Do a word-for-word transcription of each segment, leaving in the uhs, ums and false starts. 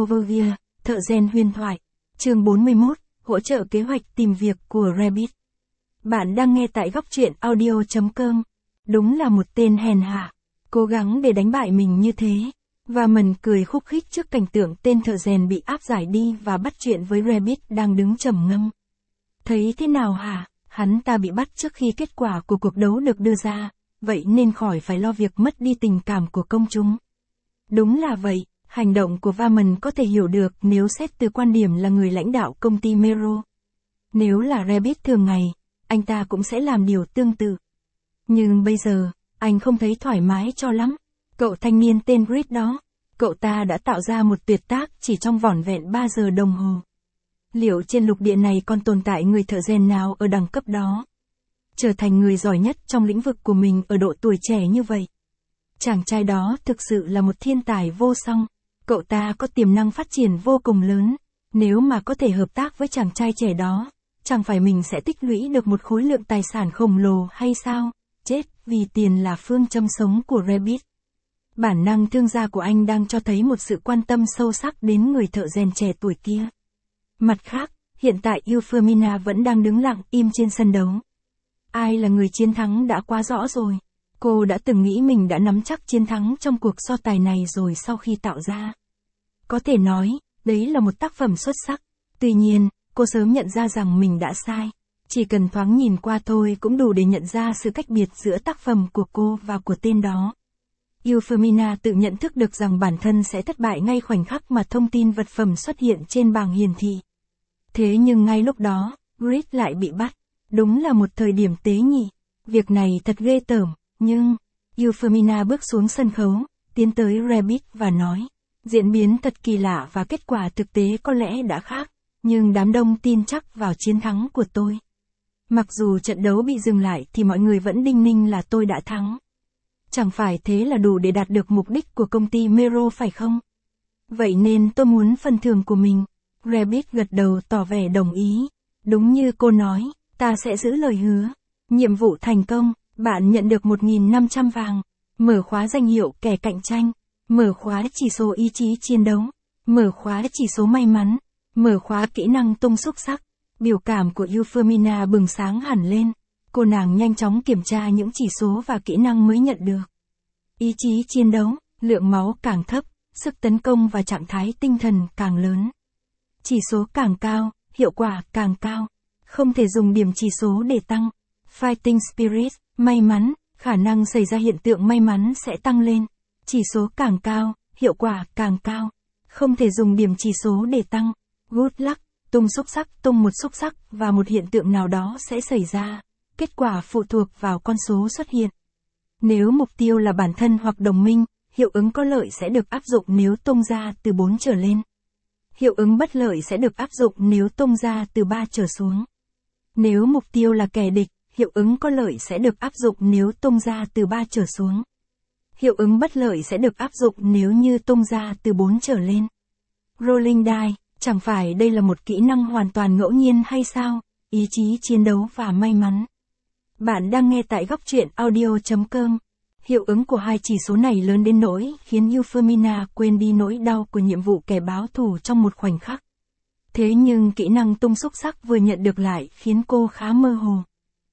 Overview, thợ rèn huyền thoại. Chương bốn mươi mốt, hỗ trợ kế hoạch tìm việc của Rabbit. Bạn đang nghe tại góc truyện audio chấm com. Đúng là một tên hèn hạ, cố gắng để đánh bại mình như thế. Và mình cười khúc khích trước cảnh tượng tên thợ rèn bị áp giải đi và bắt chuyện với Rabbit đang đứng trầm ngâm. Thấy thế nào hả? Hắn ta bị bắt trước khi kết quả của cuộc đấu được đưa ra, vậy nên khỏi phải lo việc mất đi tình cảm của công chúng. Đúng là vậy, hành động của Vaman có thể hiểu được nếu xét từ quan điểm là người lãnh đạo công ty Mero. Nếu là Rabbit thường ngày, anh ta cũng sẽ làm điều tương tự. Nhưng bây giờ, anh không thấy thoải mái cho lắm. Cậu thanh niên tên Reed đó, cậu ta đã tạo ra một tuyệt tác chỉ trong vỏn vẹn ba giờ đồng hồ. Liệu trên lục địa này còn tồn tại người thợ rèn nào ở đẳng cấp đó? Trở thành người giỏi nhất trong lĩnh vực của mình ở độ tuổi trẻ như vậy. Chàng trai đó thực sự là một thiên tài vô song. Cậu ta có tiềm năng phát triển vô cùng lớn. Nếu mà có thể hợp tác với chàng trai trẻ đó, chẳng phải mình sẽ tích lũy được một khối lượng tài sản khổng lồ hay sao? Chết, vì tiền là phương châm sống của Rabbit. Bản năng thương gia của anh đang cho thấy một sự quan tâm sâu sắc đến người thợ rèn trẻ tuổi kia. Mặt khác, hiện tại Euphemina vẫn đang đứng lặng im trên sân đấu. Ai là người chiến thắng đã quá rõ rồi. Cô đã từng nghĩ mình đã nắm chắc chiến thắng trong cuộc so tài này rồi sau khi tạo ra. Có thể nói, đấy là một tác phẩm xuất sắc. Tuy nhiên, cô sớm nhận ra rằng mình đã sai. Chỉ cần thoáng nhìn qua thôi cũng đủ để nhận ra sự cách biệt giữa tác phẩm của cô và của tên đó. Euphemina tự nhận thức được rằng bản thân sẽ thất bại ngay khoảnh khắc mà thông tin vật phẩm xuất hiện trên bảng hiển thị. Thế nhưng ngay lúc đó, Reed lại bị bắt. Đúng là một thời điểm tế nhị. Việc này thật ghê tởm, nhưng... Euphemina bước xuống sân khấu, tiến tới Rabbit và nói. Diễn biến thật kỳ lạ và kết quả thực tế có lẽ đã khác, nhưng đám đông tin chắc vào chiến thắng của tôi. Mặc dù trận đấu bị dừng lại thì mọi người vẫn đinh ninh là tôi đã thắng. Chẳng phải thế là đủ để đạt được mục đích của công ty Mero phải không? Vậy nên tôi muốn phần thưởng của mình. Rabbit gật đầu tỏ vẻ đồng ý. Đúng như cô nói, ta sẽ giữ lời hứa. Nhiệm vụ thành công, bạn nhận được một nghìn năm trăm vàng. Mở khóa danh hiệu kẻ cạnh tranh. Mở khóa chỉ số ý chí chiến đấu. Mở khóa chỉ số may mắn. Mở khóa kỹ năng tung xúc sắc. Biểu cảm của Euphemina bừng sáng hẳn lên. Cô nàng nhanh chóng kiểm tra những chỉ số và kỹ năng mới nhận được. Ý chí chiến đấu, lượng máu càng thấp, sức tấn công và trạng thái tinh thần càng lớn. Chỉ số càng cao, hiệu quả càng cao. Không thể dùng điểm chỉ số để tăng. Fighting Spirit, may mắn, khả năng xảy ra hiện tượng may mắn sẽ tăng lên. Chỉ số càng cao, hiệu quả càng cao. Không thể dùng điểm chỉ số để tăng. Good luck, tung xúc sắc, tung một xúc sắc và một hiện tượng nào đó sẽ xảy ra. Kết quả phụ thuộc vào con số xuất hiện. Nếu mục tiêu là bản thân hoặc đồng minh, hiệu ứng có lợi sẽ được áp dụng nếu tung ra từ bốn trở lên. Hiệu ứng bất lợi sẽ được áp dụng nếu tung ra từ ba trở xuống. Nếu mục tiêu là kẻ địch, hiệu ứng có lợi sẽ được áp dụng nếu tung ra từ ba trở xuống. Hiệu ứng bất lợi sẽ được áp dụng nếu như tung ra từ bốn trở lên. Rolling die, chẳng phải đây là một kỹ năng hoàn toàn ngẫu nhiên hay sao? Ý chí chiến đấu và may mắn. Bạn đang nghe tại góc truyện audio chấm com. Hiệu ứng của hai chỉ số này lớn đến nỗi khiến Euphemina quên đi nỗi đau của nhiệm vụ kẻ báo thù trong một khoảnh khắc. Thế nhưng kỹ năng tung xúc sắc vừa nhận được lại khiến cô khá mơ hồ.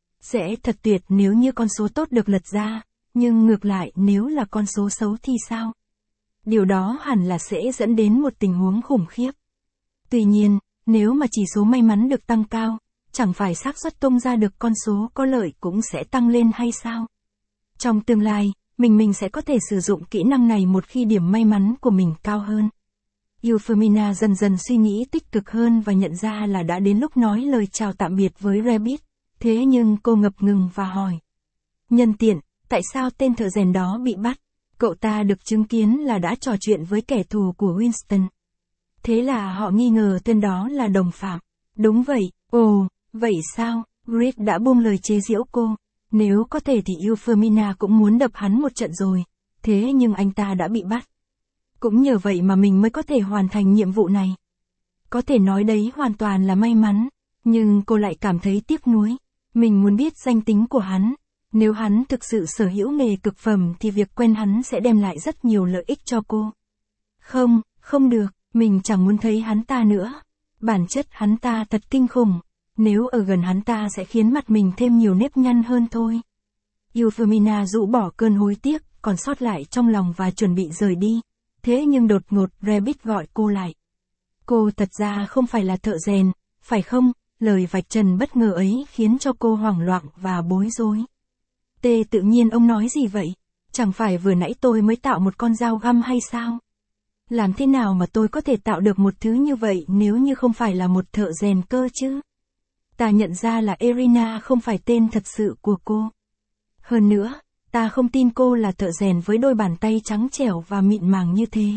Sẽ thật tuyệt nếu như con số tốt được lật ra, nhưng ngược lại nếu là con số xấu thì sao? Điều đó hẳn là sẽ dẫn đến một tình huống khủng khiếp. Tuy nhiên, nếu mà chỉ số may mắn được tăng cao, chẳng phải xác suất tung ra được con số có lợi cũng sẽ tăng lên hay sao? Trong tương lai, mình mình sẽ có thể sử dụng kỹ năng này một khi điểm may mắn của mình cao hơn. Euphemina dần dần suy nghĩ tích cực hơn và nhận ra là đã đến lúc nói lời chào tạm biệt với Rabbit. Thế nhưng cô ngập ngừng và hỏi. Nhân tiện, tại sao tên thợ rèn đó bị bắt? Cậu ta được chứng kiến là đã trò chuyện với kẻ thù của Winston. Thế là họ nghi ngờ tên đó là đồng phạm. Đúng vậy, ồ, vậy sao? Reed đã buông lời chế giễu cô. Nếu có thể thì Euphemina cũng muốn đập hắn một trận rồi. Thế nhưng anh ta đã bị bắt. Cũng nhờ vậy mà mình mới có thể hoàn thành nhiệm vụ này. Có thể nói đấy hoàn toàn là may mắn. Nhưng cô lại cảm thấy tiếc nuối. Mình muốn biết danh tính của hắn. Nếu hắn thực sự sở hữu nghề cực phẩm thì việc quen hắn sẽ đem lại rất nhiều lợi ích cho cô. Không, không được, Mình chẳng muốn thấy hắn ta nữa. Bản chất hắn ta thật kinh khủng. Nếu ở gần hắn ta sẽ khiến mặt mình thêm nhiều nếp nhăn hơn thôi. Euphemina rũ bỏ cơn hối tiếc, còn sót lại trong lòng và chuẩn bị rời đi. Thế nhưng đột ngột Rabbit gọi cô lại. Cô thật ra không phải là thợ rèn, phải không? Lời vạch trần bất ngờ ấy khiến cho cô hoảng loạn và bối rối. Tê tự nhiên ông nói gì vậy? Chẳng phải vừa nãy tôi mới tạo một con dao găm hay sao? Làm thế nào mà tôi có thể tạo được một thứ như vậy nếu như không phải là một thợ rèn cơ chứ? Ta nhận ra là Irina không phải tên thật sự của cô. Hơn nữa, ta không tin cô là thợ rèn với đôi bàn tay trắng trẻo và mịn màng như thế.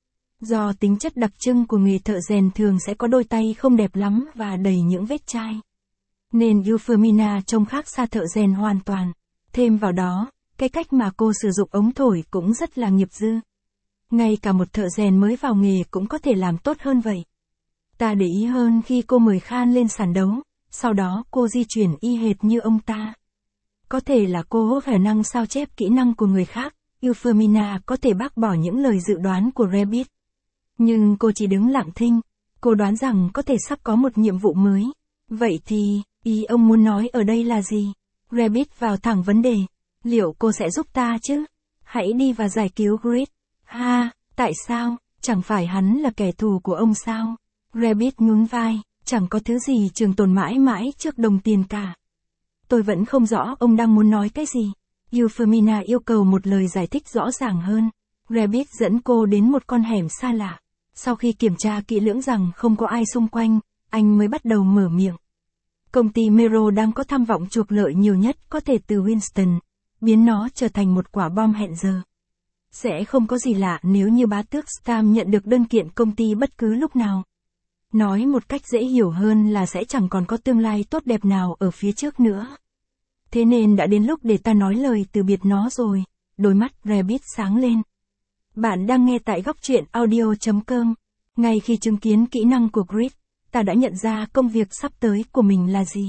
Do tính chất đặc trưng của nghề thợ rèn thường sẽ có đôi tay không đẹp lắm và đầy những vết chai. Nên Euphemina trông khác xa thợ rèn hoàn toàn. Thêm vào đó, cái cách mà cô sử dụng ống thổi cũng rất là nghiệp dư. Ngay cả một thợ rèn mới vào nghề cũng có thể làm tốt hơn vậy. Ta để ý hơn khi cô mời Khan lên sàn đấu, sau đó cô di chuyển y hệt như ông ta. Có thể là cô có khả năng sao chép kỹ năng của người khác, Euphemina có thể bác bỏ những lời dự đoán của Rabbit. Nhưng cô chỉ đứng lặng thinh, cô đoán rằng có thể sắp có một nhiệm vụ mới. Vậy thì, ý ông muốn nói ở đây là gì? Rabbit vào thẳng vấn đề. Liệu cô sẽ giúp ta chứ? Hãy đi và giải cứu Grit. Ha, tại sao? Chẳng phải hắn là kẻ thù của ông sao? Rabbit nhún vai, chẳng có thứ gì trường tồn mãi mãi trước đồng tiền cả. Tôi vẫn không rõ ông đang muốn nói cái gì. Euphemina yêu cầu một lời giải thích rõ ràng hơn. Rabbit dẫn cô đến một con hẻm xa lạ. Sau khi kiểm tra kỹ lưỡng rằng không có ai xung quanh, anh mới bắt đầu mở miệng. Công ty Mero đang có tham vọng chuộc lợi nhiều nhất có thể từ Winston, biến nó trở thành một quả bom hẹn giờ. Sẽ không có gì lạ nếu như bá tước Stam nhận được đơn kiện công ty bất cứ lúc nào. Nói một cách dễ hiểu hơn là sẽ chẳng còn có tương lai tốt đẹp nào ở phía trước nữa. Thế nên đã đến lúc để ta nói lời từ biệt nó rồi. Đôi mắt Rabbit sáng lên. Bạn đang nghe tại góc truyện audio chấm com. Ngay khi chứng kiến kỹ năng của Grit, ta đã nhận ra công việc sắp tới của mình là gì.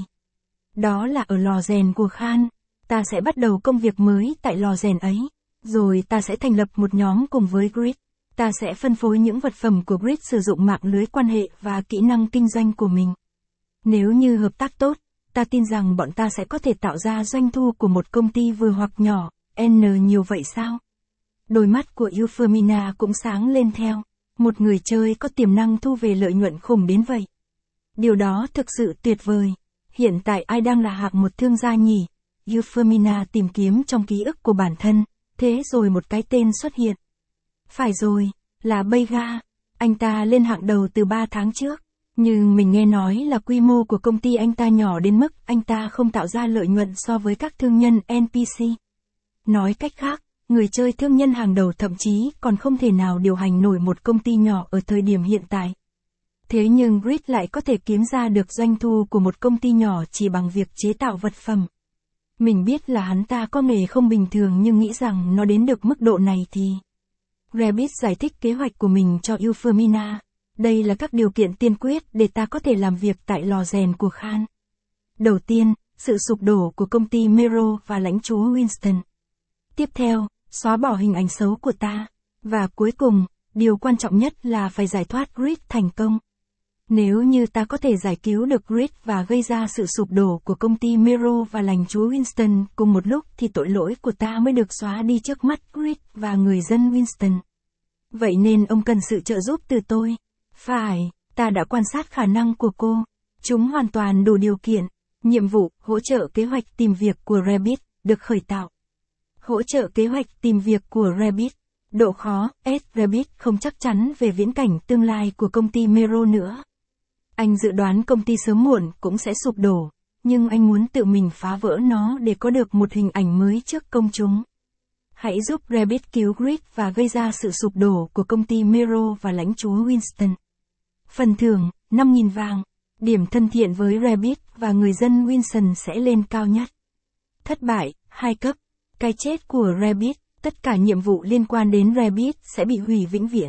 Đó là ở lò rèn của Khan. Ta sẽ bắt đầu công việc mới tại lò rèn ấy. Rồi ta sẽ thành lập một nhóm cùng với Grit. Ta sẽ phân phối những vật phẩm của Grit sử dụng mạng lưới quan hệ và kỹ năng kinh doanh của mình. Nếu như hợp tác tốt, ta tin rằng bọn ta sẽ có thể tạo ra doanh thu của một công ty vừa hoặc nhỏ, N nhiều vậy sao? Đôi mắt của Euphemina cũng sáng lên theo. Một người chơi có tiềm năng thu về lợi nhuận khủng đến vậy. Điều đó thực sự tuyệt vời. Hiện tại ai đang là hạng một thương gia nhỉ? Euphemina tìm kiếm trong ký ức của bản thân, thế rồi một cái tên xuất hiện. Phải rồi, là Beiga. Anh ta lên hạng đầu từ ba tháng trước. Nhưng mình nghe nói là quy mô của công ty anh ta nhỏ đến mức anh ta không tạo ra lợi nhuận so với các thương nhân en pê xê. Nói cách khác, người chơi thương nhân hàng đầu thậm chí còn không thể nào điều hành nổi một công ty nhỏ ở thời điểm hiện tại. Thế nhưng Grit lại có thể kiếm ra được doanh thu của một công ty nhỏ chỉ bằng việc chế tạo vật phẩm. Mình biết là hắn ta có nghề không bình thường nhưng nghĩ rằng nó đến được mức độ này thì... Rabbit giải thích kế hoạch của mình cho Euphemina. Đây là các điều kiện tiên quyết để ta có thể làm việc tại lò rèn của Khan. Đầu tiên, sự sụp đổ của công ty Mero và lãnh chúa Winston. Tiếp theo, xóa bỏ hình ảnh xấu của ta. Và cuối cùng, điều quan trọng nhất là phải giải thoát Grit thành công. Nếu như ta có thể giải cứu được Grit và gây ra sự sụp đổ của công ty Mero và lãnh chúa Winston cùng một lúc thì tội lỗi của ta mới được xóa đi trước mắt Grit và người dân Winston. Vậy nên ông cần sự trợ giúp từ tôi. Phải, ta đã quan sát khả năng của cô. Chúng hoàn toàn đủ điều kiện. Nhiệm vụ, hỗ trợ kế hoạch tìm việc của Rabbit, được khởi tạo. Hỗ trợ kế hoạch tìm việc của Rabbit. Độ khó, S. Rabbit không chắc chắn về viễn cảnh tương lai của công ty Mero nữa. Anh dự đoán công ty sớm muộn cũng sẽ sụp đổ, nhưng anh muốn tự mình phá vỡ nó để có được một hình ảnh mới trước công chúng. Hãy giúp Rabbit cứu Grit và gây ra sự sụp đổ của công ty Mero và lãnh chúa Winston. Phần thưởng, năm nghìn vàng. Điểm thân thiện với Rabbit và người dân Winston sẽ lên cao nhất. Thất bại, hai cấp. Cái chết của Rabbit, tất cả nhiệm vụ liên quan đến Rabbit sẽ bị hủy vĩnh viễn.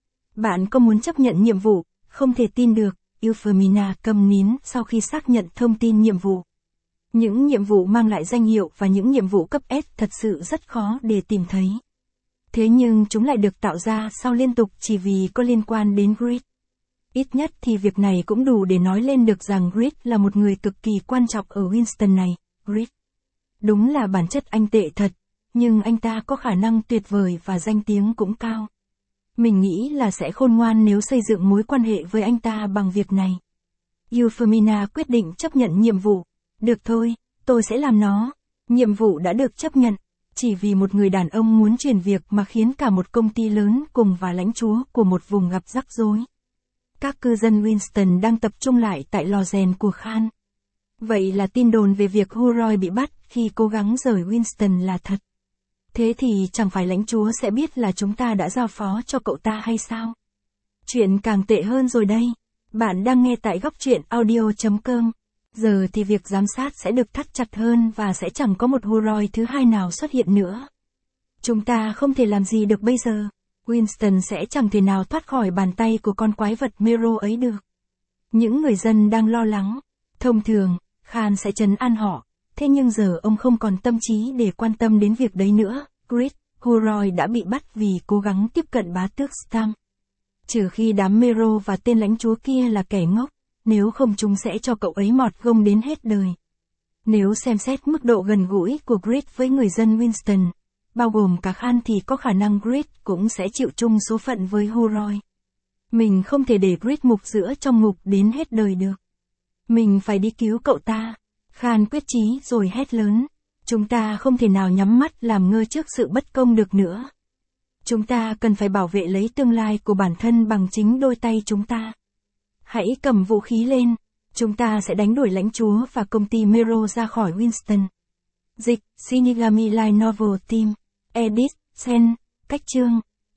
Bạn có muốn chấp nhận nhiệm vụ? Không thể tin được, Euphemina câm nín sau khi xác nhận thông tin nhiệm vụ. Những nhiệm vụ mang lại danh hiệu và những nhiệm vụ cấp S thật sự rất khó để tìm thấy. Thế nhưng chúng lại được tạo ra sau liên tục chỉ vì có liên quan đến Grid. Ít nhất thì việc này cũng đủ để nói lên được rằng Grid là một người cực kỳ quan trọng ở Winston này. Grid. Đúng là bản chất anh tệ thật, nhưng anh ta có khả năng tuyệt vời và danh tiếng cũng cao. Mình nghĩ là sẽ khôn ngoan nếu xây dựng mối quan hệ với anh ta bằng việc này. Euphemina quyết định chấp nhận nhiệm vụ. Được thôi, tôi sẽ làm nó. Nhiệm vụ đã được chấp nhận. Chỉ vì một người đàn ông muốn truyền việc mà khiến cả một công ty lớn cùng và lãnh chúa của một vùng gặp rắc rối. Các cư dân Winston đang tập trung lại tại lò rèn của Khan. Vậy là tin đồn về việc Huroy bị bắt khi cố gắng rời Winston là thật. Thế thì chẳng phải lãnh chúa sẽ biết là chúng ta đã giao phó cho cậu ta hay sao? Chuyện càng tệ hơn rồi đây. Bạn đang nghe tại góc truyện audio chấm com. Giờ thì việc giám sát sẽ được thắt chặt hơn và sẽ chẳng có một Huroy thứ hai nào xuất hiện nữa. Chúng ta không thể làm gì được bây giờ. Winston sẽ chẳng thể nào thoát khỏi bàn tay của con quái vật Mero ấy được. Những người dân đang lo lắng. Thông thường, Khan sẽ trấn an họ. Thế nhưng giờ ông không còn tâm trí để quan tâm đến việc đấy nữa. Grid, Huroy đã bị bắt vì cố gắng tiếp cận bá tước Stam. Trừ khi đám Mero và tên lãnh chúa kia là kẻ ngốc, nếu không chúng sẽ cho cậu ấy mọt gông đến hết đời. Nếu xem xét mức độ gần gũi của Grid với người dân Winston, bao gồm cả Khan thì có khả năng Grid cũng sẽ chịu chung số phận với Huroy. Mình không thể để Grid mục giữa trong ngục đến hết đời được. Mình phải đi cứu cậu ta. Khan quyết chí rồi hét lớn. Chúng ta không thể nào nhắm mắt làm ngơ trước sự bất công được nữa. Chúng ta cần phải bảo vệ lấy tương lai của bản thân bằng chính đôi tay chúng ta. Hãy cầm vũ khí lên. Chúng ta sẽ đánh đuổi lãnh chúa và công ty Mero ra khỏi Winston. Dịch, Shinigami Light Novel Team. Edit, Sen, Cách chương.